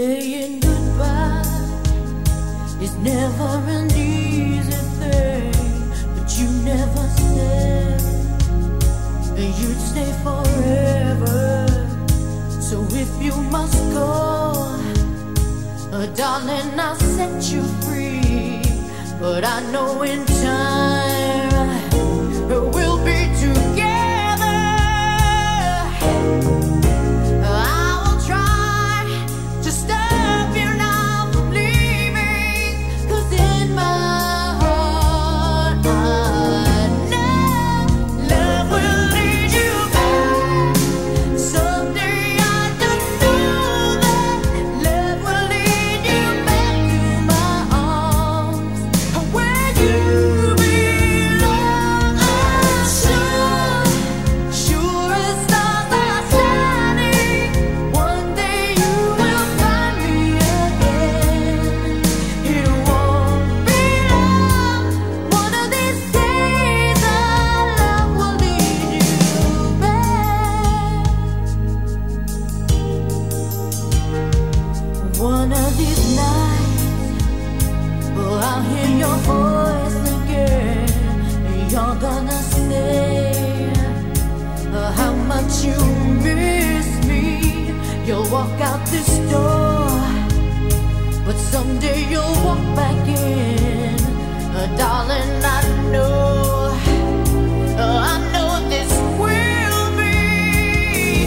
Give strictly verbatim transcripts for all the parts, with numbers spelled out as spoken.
Saying goodbye is never an easy thing, but you never said you'd stay forever. So if you must go, uh, darling, I'll set you free. But I know in time we'll be together. One of these nights, oh, I'll hear your voice again. You're gonna say uh, how much you miss me. You'll walk out this door, but someday you'll walk back in. Uh, darling, I know, uh, I know this will be.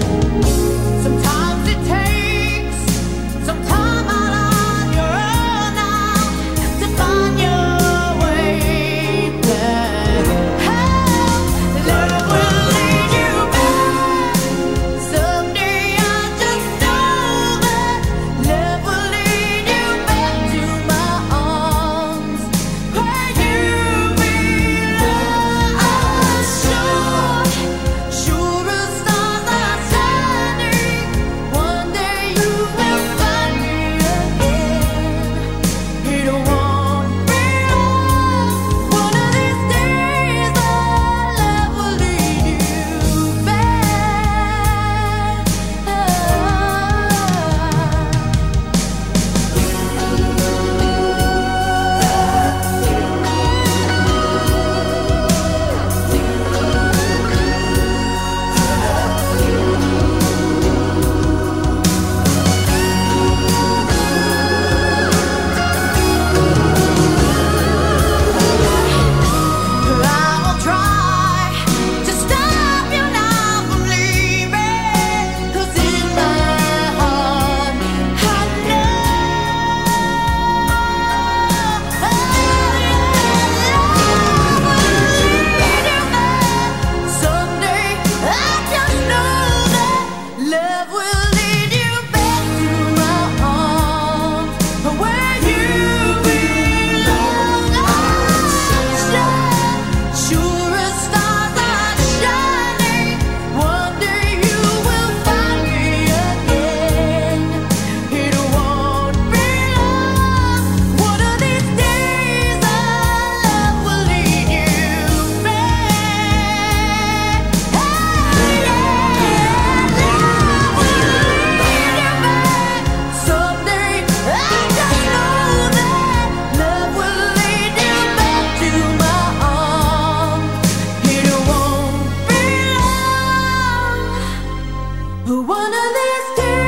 Sometimes it takes some time out on your own now to find your way back. Oh, love will lead you back. Someday I just know that love will lead you back to my arms where you belong. I'm sure, sure as stars are shining, one day you will find me again. It won't be long. One of these days, our love will lead you back. I will try to stop you now from leaving, 'cause in my heart I know love will lead you back. Someday I just know that love will lead you back to my arms where you belong. I'm sure, sure as stars are shining, one day you will find me again. It won't be long. One of these days, our love will lead you back. Oh yeah, love will lead you back. Someday I just know that love will lead you back to my arms. It won't be long. One of these days.